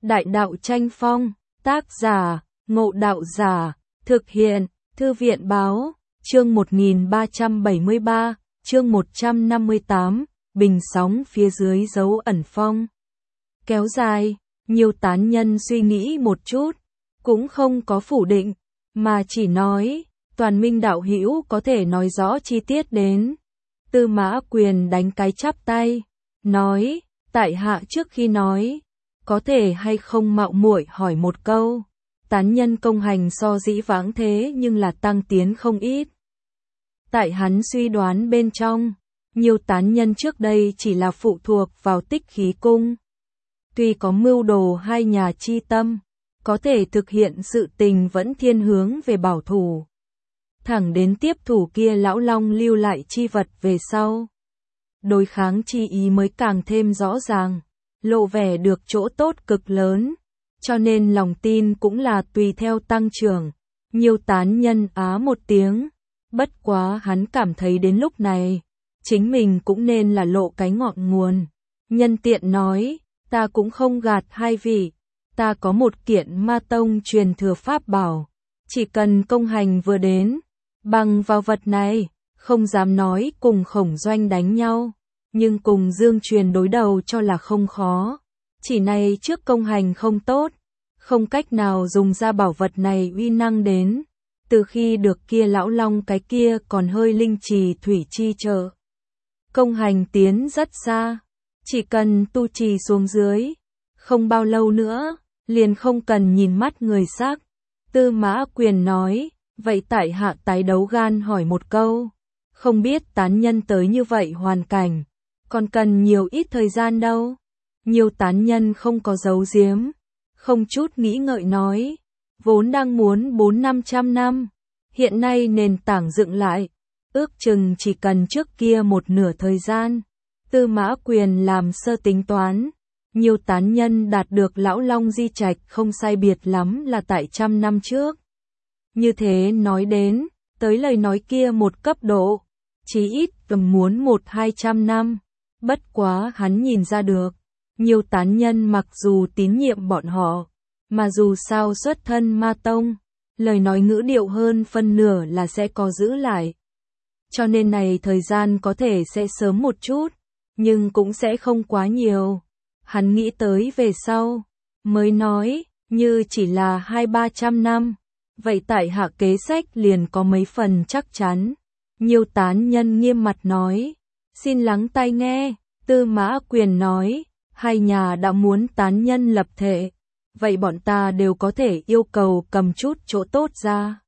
Đại đạo tranh phong, tác giả, Ngộ Đạo Giả, thực hiện, Thư viện báo, chương 1373, chương 158, bình sóng phía dưới dấu ẩn phong. Kéo dài, nhiều tán nhân suy nghĩ một chút, cũng không có phủ định, mà chỉ nói, Toàn Minh đạo hữu có thể nói rõ chi tiết đến. Tư Mã Quyền đánh cái chắp tay, nói, tại hạ trước khi nói, có thể hay không mạo muội hỏi một câu. Tán nhân công hành so dĩ vãng thế nhưng là tăng tiến không ít. Tại hắn suy đoán bên trong, nhiều tán nhân trước đây chỉ là phụ thuộc vào Tích Khí Cung. Tuy có mưu đồ hai nhà chi tâm, có thể thực hiện sự tình vẫn thiên hướng về bảo thủ. Thẳng đến tiếp thủ kia lão long lưu lại chi vật về sau. Đối kháng chi ý mới càng thêm rõ ràng, lộ vẻ được chỗ tốt cực lớn. Cho nên lòng tin cũng là tùy theo tăng trưởng. Nhiều tán nhân á một tiếng. Bất quá hắn cảm thấy đến lúc này, chính mình cũng nên là lộ cái ngọn nguồn. Nhân tiện nói, ta cũng không gạt hai vị. Ta có một kiện ma tông truyền thừa pháp bảo. Chỉ cần công hành vừa đến, bằng vào vật này, không dám nói cùng Khổng Doanh đánh nhau. Nhưng cùng Dương Truyền đối đầu cho là không khó. Chỉ này trước công hành không tốt, không cách nào dùng ra bảo vật này uy năng đến. Từ khi được kia lão long cái kia còn hơi linh trì thủy chi trợ. Công hành tiến rất xa, chỉ cần tu trì xuống dưới, không bao lâu nữa, liền không cần nhìn mắt người sắc. Tư Mã Quyền nói, vậy tại hạ tái đấu gan hỏi một câu, không biết tán nhân tới như vậy hoàn cảnh, còn cần nhiều ít thời gian đâu. Nhiều tán nhân không có giấu giếm, không chút nghĩ ngợi nói, vốn đang muốn 400-500 năm, hiện nay nền tảng dựng lại, ước chừng chỉ cần trước kia một nửa thời gian. Tư Mã Quyền làm sơ tính toán, nhiều tán nhân đạt được lão long di trạch không sai biệt lắm là tại 100 năm trước. Như thế nói đến, tới lời nói kia một cấp độ, chí ít tầm muốn 100-200 năm. Bất quá hắn nhìn ra được, nhiều tán nhân mặc dù tín nhiệm bọn họ, mà dù sao xuất thân ma tông, lời nói ngữ điệu hơn phân nửa là sẽ có giữ lại. Cho nên này thời gian có thể sẽ sớm một chút, nhưng cũng sẽ không quá nhiều. Hắn nghĩ tới về sau, mới nói, như chỉ là 200-300 năm, vậy tại hạ kế sách liền có mấy phần chắc chắn. Nhiều tán nhân nghiêm mặt nói, xin lắng tai nghe. Tư Mã Quyền nói, hai nhà đã muốn tán nhân lập thể, vậy bọn ta đều có thể yêu cầu cầm chút chỗ tốt ra.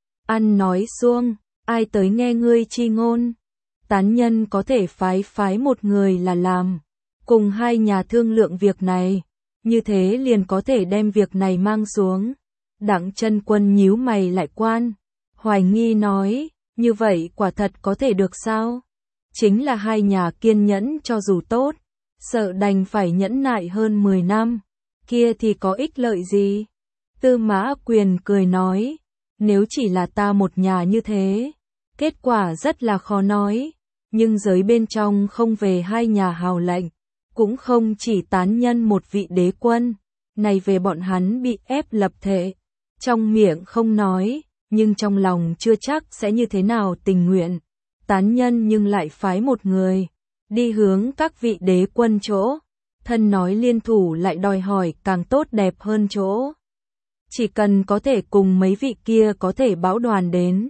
Ăn nói xuông, ai tới nghe ngươi chi ngôn? Tán nhân có thể phái một người là làm, cùng hai nhà thương lượng việc này, như thế liền có thể đem việc này mang xuống. Đặng Chân Quân nhíu mày lại quan, hoài nghi nói, như vậy quả thật có thể được sao? Chính là hai nhà kiên nhẫn cho dù tốt, sợ đành phải nhẫn nại hơn 10 năm, kia thì có ích lợi gì? Tư Mã Quyền cười nói, nếu chỉ là ta một nhà như thế, kết quả rất là khó nói, nhưng giới bên trong không về hai nhà hào lệnh, cũng không chỉ tán nhân một vị đế quân, này về bọn hắn bị ép lập thể, trong miệng không nói, nhưng trong lòng chưa chắc sẽ như thế nào tình nguyện. Tán nhân nhưng lại phái một người, đi hướng các vị đế quân chỗ, thân nói liên thủ lại đòi hỏi càng tốt đẹp hơn chỗ. Chỉ cần có thể cùng mấy vị kia có thể bão đoàn đến.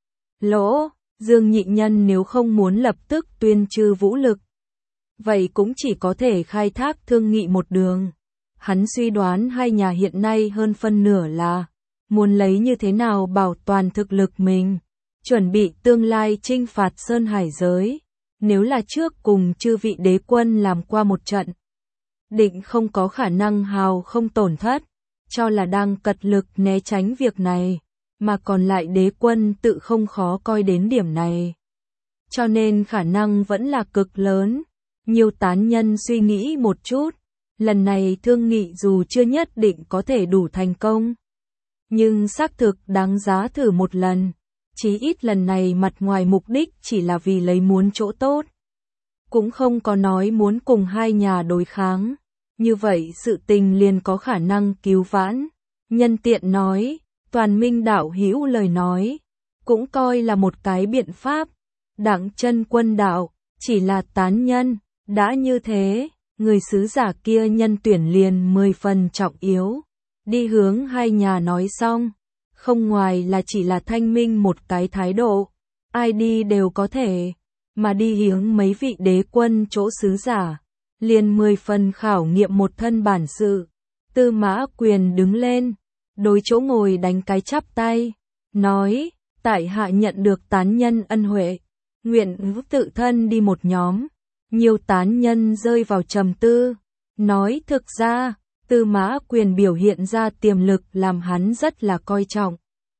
Lỗ, Dương nhị nhân nếu không muốn lập tức tuyên trừ vũ lực, vậy cũng chỉ có thể khai thác thương nghị một đường. Hắn suy đoán hai nhà hiện nay hơn phân nửa là, muốn lấy như thế nào bảo toàn thực lực mình. Chuẩn bị tương lai chinh phạt Sơn Hải giới, nếu là trước cùng chư vị đế quân làm qua một trận, định không có khả năng hào không tổn thất, cho là đang cật lực né tránh việc này, mà còn lại đế quân tự không khó coi đến điểm này. Cho nên khả năng vẫn là cực lớn. Nhiều tán nhân suy nghĩ một chút, lần này thương nghị dù chưa nhất định có thể đủ thành công, nhưng xác thực đáng giá thử một lần. Chí ít lần này mặt ngoài mục đích chỉ là vì lấy muốn chỗ tốt, cũng không có nói muốn cùng hai nhà đối kháng. như vậy sự tình liền có khả năng cứu vãn. Nhân tiện nói, Toàn Minh đạo hữu lời nói, cũng coi là một cái biện pháp. Đặng Chân Quân đạo, chỉ là tán nhân, đã như thế, người sứ giả kia nhân tuyển liền 10 phần trọng yếu. Đi hướng hai nhà nói xong, không ngoài là chỉ là thanh minh một cái thái độ, ai đi đều có thể, mà đi hướng mấy vị đế quân chỗ sứ giả, liền 10 phần khảo nghiệm một thân bản sự. Tư Mã Quyền đứng lên, đối chỗ ngồi đánh cái chắp tay, nói, tại hạ nhận được tán nhân ân huệ, nguyện tự thân đi một nhóm. Nhiều tán nhân rơi vào trầm tư, nói thực ra, Tư Mã Quyền biểu hiện ra tiềm lực làm hắn rất là coi trọng.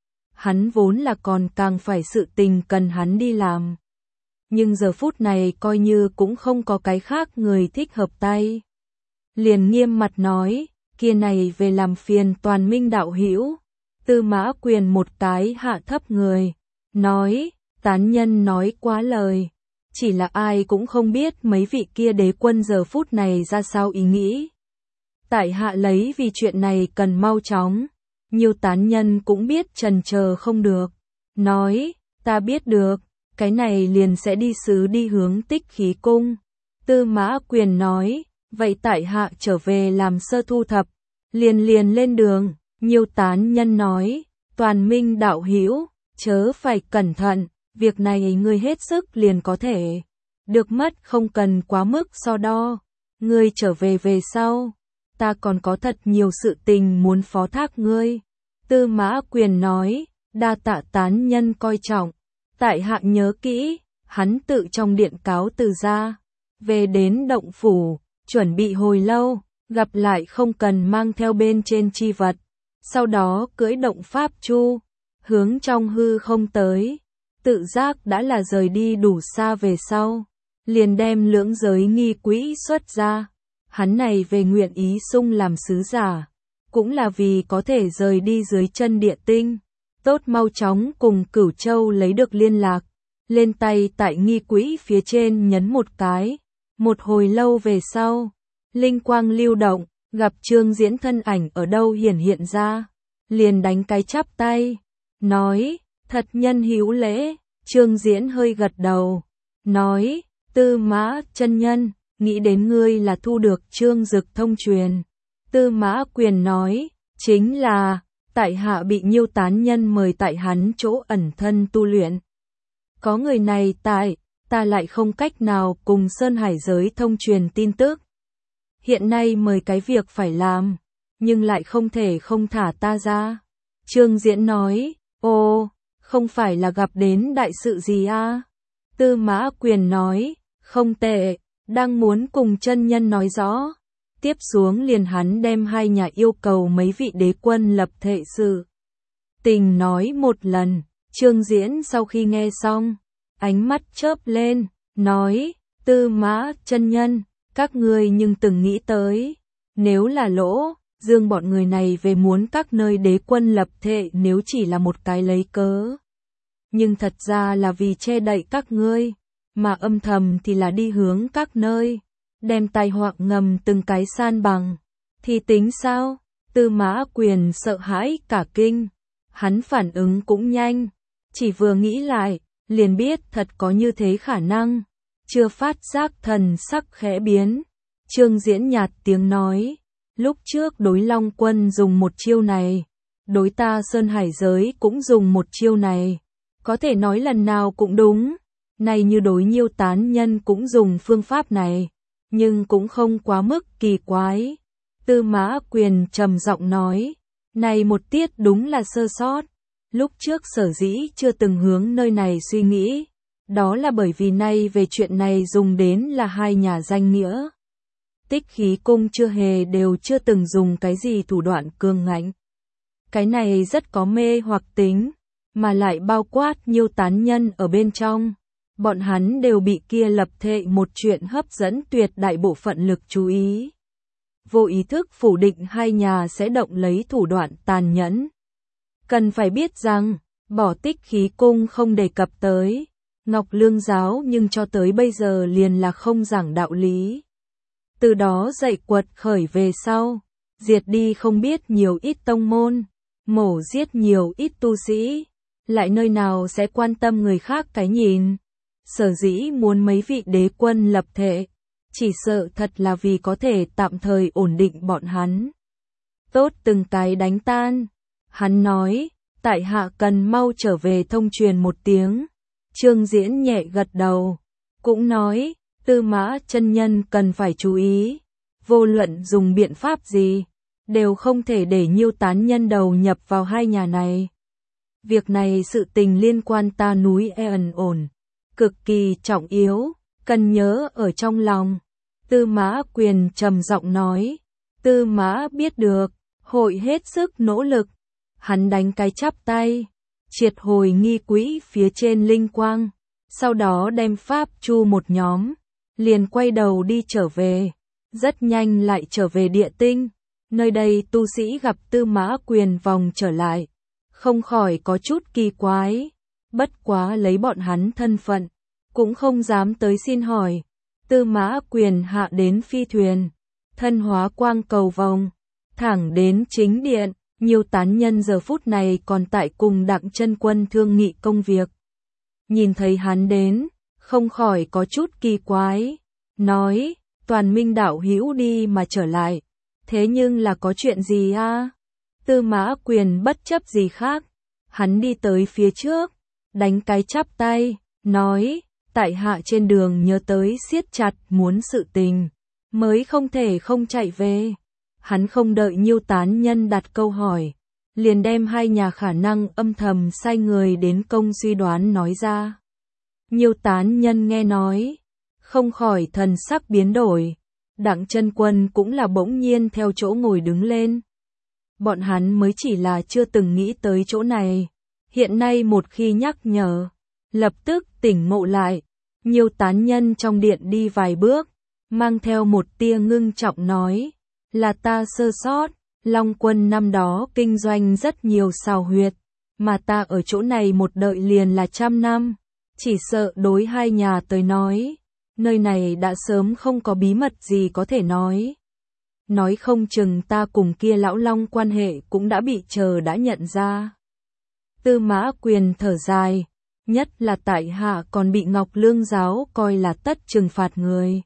Hắn vốn là còn càng phải sự tình cần hắn đi làm. Nhưng giờ phút này coi như cũng không có cái khác người thích hợp tay. Liền nghiêm mặt nói, kia này về làm phiền Toàn Minh đạo hữu. Tư Mã Quyền một cái hạ thấp người, nói, tán nhân nói quá lời. Chỉ là ai cũng không biết mấy vị kia đế quân giờ phút này ra sao ý nghĩ. Tại hạ lấy vì chuyện này cần mau chóng. Nhiều tán nhân cũng biết trần chờ không được. Nói, ta biết được, cái này liền sẽ đi sứ đi hướng Tích Khí Cung. Tư Mã Quyền nói, vậy tại hạ trở về làm sơ thu thập. Liền lên đường. Nhiều tán nhân nói, Toàn Minh đạo hữu, chớ phải cẩn thận. Việc này ngươi hết sức liền có thể. Được mất không cần quá mức so đo. Ngươi trở về sau. Ta còn có thật nhiều sự tình muốn phó thác ngươi. Tư Mã Quyền nói, đa tạ tán nhân coi trọng. Tại hạ nhớ kỹ, hắn tự trong điện cáo từ ra. Về đến động phủ, chuẩn bị hồi lâu, gặp lại không cần mang theo bên trên chi vật. Sau đó cưỡi động pháp chu, hướng trong hư không tới. Tự giác đã là rời đi đủ xa về sau, liền đem lưỡng giới nghi quỹ xuất ra. Hắn này về nguyện ý sung làm sứ giả, cũng là vì có thể rời đi dưới chân địa tinh, tốt mau chóng cùng Cửu Châu lấy được liên lạc. Lên tay tại nghi quỹ phía trên nhấn một cái, một hồi lâu về sau, linh quang lưu động, gặp Trương Diễn thân ảnh ở đâu hiện ra, liền đánh cái chắp tay, nói, thật nhân hữu lễ. Trương Diễn hơi gật đầu, nói, Tư Mã chân nhân, nghĩ đến ngươi là thu được Trương Dực thông truyền. Tư Mã Quyền nói, chính là, tại hạ bị Nhiêu tán nhân mời tại hắn chỗ ẩn thân tu luyện. Có người này tại, ta lại không cách nào cùng Sơn Hải giới thông truyền tin tức. Hiện nay mời cái việc phải làm, nhưng lại không thể không thả ta ra. Trương Diễn nói, ô, không phải là gặp đến đại sự gì à? Tư Mã Quyền nói, không tệ, đang muốn cùng chân nhân nói rõ. Tiếp xuống liền hắn đem hai nhà yêu cầu mấy vị đế quân lập thệ sự tình nói một lần. Trương Diễn sau khi nghe xong, ánh mắt chớp lên, nói, Tư Mã chân nhân, các ngươi nhưng từng nghĩ tới, nếu là Lỗ Dương bọn người này về muốn các nơi đế quân lập thệ nếu chỉ là một cái lấy cớ. Nhưng thật ra là vì che đậy các ngươi, mà âm thầm thì là đi hướng các nơi, đem tai họa ngầm từng cái san bằng. Thì tính sao? Tư Mã Quyền sợ hãi cả kinh, hắn phản ứng cũng nhanh, chỉ vừa nghĩ lại, liền biết thật có như thế khả năng, chưa phát giác thần sắc khẽ biến. Trương Diễn nhạt tiếng nói, lúc trước đối Long Quân dùng một chiêu này, đối ta Sơn Hải giới cũng dùng một chiêu này, có thể nói lần nào cũng đúng, này như đối Nhiêu tán nhân cũng dùng phương pháp này, nhưng cũng không quá mức kỳ quái. Tư Mã Quyền trầm giọng nói, này một tiết đúng là sơ sót, lúc trước sở dĩ chưa từng hướng nơi này suy nghĩ, đó là bởi vì nay về chuyện này dùng đến là hai nhà danh nghĩa. Tích Khí Cung chưa hề đều chưa từng dùng cái gì thủ đoạn cường ngạnh. Cái này rất có mê hoặc tính, mà lại bao quát Nhiêu tán nhân ở bên trong. Bọn hắn đều bị kia lập thệ một chuyện hấp dẫn tuyệt đại bộ phận lực chú ý. Vô ý thức phủ định hai nhà sẽ động lấy thủ đoạn tàn nhẫn. Cần phải biết rằng, bỏ Tích Khí Cung không đề cập tới Ngọc Lương giáo nhưng cho tới bây giờ liền là không giảng đạo lý. từ đó dậy quật khởi về sau, diệt đi không biết nhiều ít tông môn, mổ giết nhiều ít tu sĩ, lại nơi nào sẽ quan tâm người khác cái nhìn. Sở dĩ muốn mấy vị đế quân lập thể, chỉ sợ thật là vì có thể tạm thời ổn định bọn hắn. Tốt từng cái đánh tan. Hắn nói, tại hạ cần mau trở về thông truyền một tiếng. Trương Diễn nhẹ gật đầu, cũng nói, Tư Mã chân nhân cần phải chú ý, vô luận dùng biện pháp gì, đều không thể để Nhiêu Tán Nhân đầu nhập vào hai nhà này. Việc này sự tình liên quan ta núi ẩn ổn, cực kỳ trọng yếu, cần nhớ ở trong lòng. Tư Mã Quyền trầm giọng nói, Tư Mã biết được, hội hết sức nỗ lực. Hắn đánh cái chắp tay, triệt hồi nghi quỹ phía trên linh quang, sau đó đem pháp chu một nhóm, liền quay đầu đi trở về, rất nhanh lại trở về địa tinh. Nơi đây tu sĩ gặp Tư Mã Quyền vòng trở lại, không khỏi có chút kỳ quái, bất quá lấy bọn hắn thân phận, cũng không dám tới xin hỏi. Tư Mã Quyền hạ đến phi thuyền, thân hóa quang cầu vòng, thẳng đến chính điện. Nhiêu Tán Nhân giờ phút này còn tại cùng Đặng Chân Quân thương nghị công việc. Nhìn thấy hắn đến, không khỏi có chút kỳ quái, nói, Toàn Minh đạo hữu đi mà trở lại, thế nhưng là có chuyện gì a? Tư Mã Quyền bất chấp gì khác, hắn đi tới phía trước, đánh cái chắp tay, nói, tại hạ trên đường nhớ tới siết chặt muốn sự tình, mới không thể không chạy về. Hắn không đợi Nhiêu Tán Nhân đặt câu hỏi, liền đem hai nhà khả năng âm thầm sai người đến công suy đoán nói ra. Nhiêu Tán Nhân nghe nói, không khỏi thần sắc biến đổi, Đặng Chân Quân cũng là bỗng nhiên theo chỗ ngồi đứng lên. Bọn hắn mới chỉ là chưa từng nghĩ tới chỗ này, hiện nay một khi nhắc nhở, lập tức tỉnh ngộ lại. Nhiêu Tán Nhân trong điện đi vài bước, mang theo một tia ngưng trọng nói, là ta sơ sót, Long Quân năm đó kinh doanh rất nhiều xào huyệt, mà ta ở chỗ này một đợi liền là 100 năm, chỉ sợ đối hai nhà tới nói, nơi này đã sớm không có bí mật gì có thể nói. Nói không chừng ta cùng kia lão Long quan hệ cũng đã bị đã nhận ra. Tư Mã Quyền thở dài, nhất là tại hạ còn bị Ngọc Lương giáo coi là tất trừng phạt người.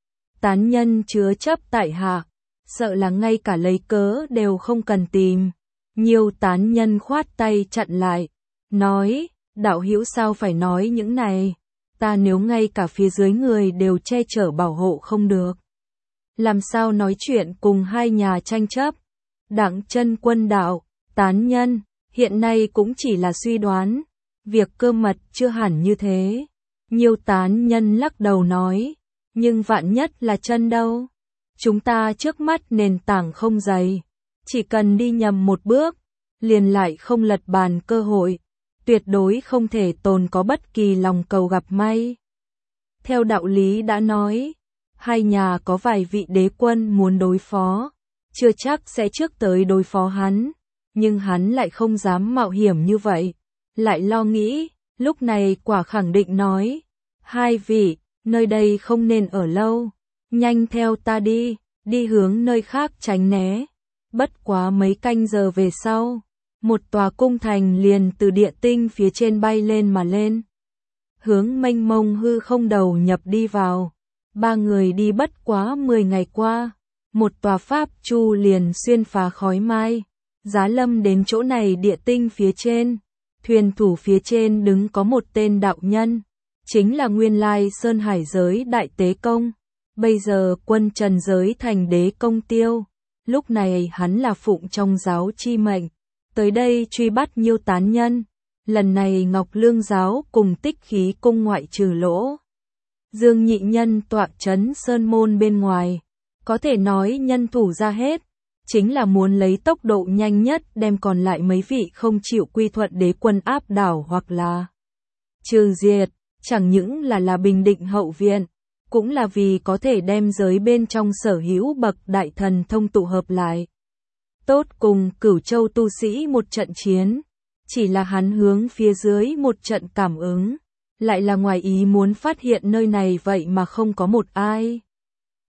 Tán Nhân chứa chấp tại hạ, sợ là ngay cả lấy cớ đều không cần tìm. Nhiêu Tán Nhân khoát tay chặn lại, nói, đạo hữu sao phải nói những này, ta nếu ngay cả phía dưới người đều che chở bảo hộ không được, làm sao nói chuyện cùng hai nhà tranh chấp. Đặng Chân Quân đạo, Tán Nhân, hiện nay cũng chỉ là suy đoán, việc cơ mật chưa hẳn như thế. Nhiêu Tán Nhân lắc đầu nói, nhưng vạn nhất là chân đâu. Chúng ta trước mắt nền tảng không dày, chỉ cần đi nhầm một bước, liền lại không lật bàn cơ hội, tuyệt đối không thể tồn có bất kỳ lòng cầu gặp may. Theo đạo lý đã nói, hai nhà có vài vị đế quân muốn đối phó, chưa chắc sẽ trước tới đối phó hắn, nhưng hắn lại không dám mạo hiểm như vậy, lại lo nghĩ, lúc này quả khẳng định nói, hai vị, nơi đây không nên ở lâu, nhanh theo ta đi hướng nơi khác tránh né. Bất quá mấy canh giờ về sau, một tòa cung thành liền từ địa tinh phía trên bay lên mà lên, hướng mênh mông hư không đầu nhập đi vào. Ba người đi bất quá 10 ngày qua, một tòa pháp chu liền xuyên phá khói mai, giá lâm đến chỗ này địa tinh phía trên. Thuyền thủ phía trên đứng có một tên đạo nhân, chính là nguyên lai Sơn Hải giới đại tế công, bây giờ quân Trần giới thành đế công Tiêu. Lúc này hắn là phụng trong giáo chi mệnh, tới đây truy bắt Nhiêu Tán Nhân. Lần này Ngọc Lương giáo cùng Tích Khí cung ngoại trừ Lỗ Dương nhị nhân tọa trấn sơn môn bên ngoài, có thể nói nhân thủ ra hết, chính là muốn lấy tốc độ nhanh nhất đem còn lại mấy vị không chịu quy thuận đế quân áp đảo hoặc là trừ diệt, chẳng những là bình định hậu viện, cũng là vì có thể đem giới bên trong sở hữu bậc đại thần thông tụ hợp lại. Tốt cùng Cửu Châu tu sĩ một trận chiến, chỉ là hắn hướng phía dưới một trận cảm ứng, lại là ngoài ý muốn phát hiện nơi này vậy mà không có một ai.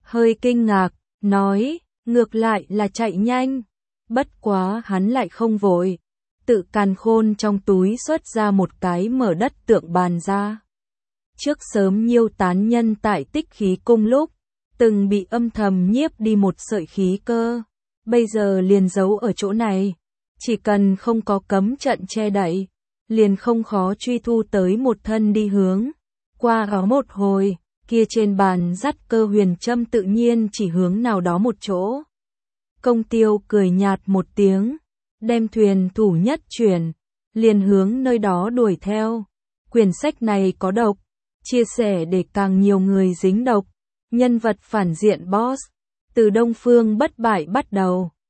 hơi kinh ngạc, nói, ngược lại là chạy nhanh. Bất quá hắn lại không vội, tự càn khôn trong túi xuất ra một cái mở đất tượng bàn ra. Trước sớm nhiêu tán nhân tại Tích Khí Cung lúc, từng bị âm thầm nhiếp đi một sợi khí cơ, bây giờ liền giấu ở chỗ này, chỉ cần không có cấm trận che đậy, liền không khó truy thu tới một thân đi hướng. Qua đó một hồi, kia trên bàn dắt cơ huyền châm tự nhiên chỉ hướng nào đó một chỗ. Công Tiêu cười nhạt một tiếng, đem thuyền thủ nhất chuyển, liền hướng nơi đó đuổi theo. Quyển sách này có độc, chia sẻ để càng nhiều người dính độc. Nhân vật phản diện boss, từ Đông Phương Bất Bại bắt đầu,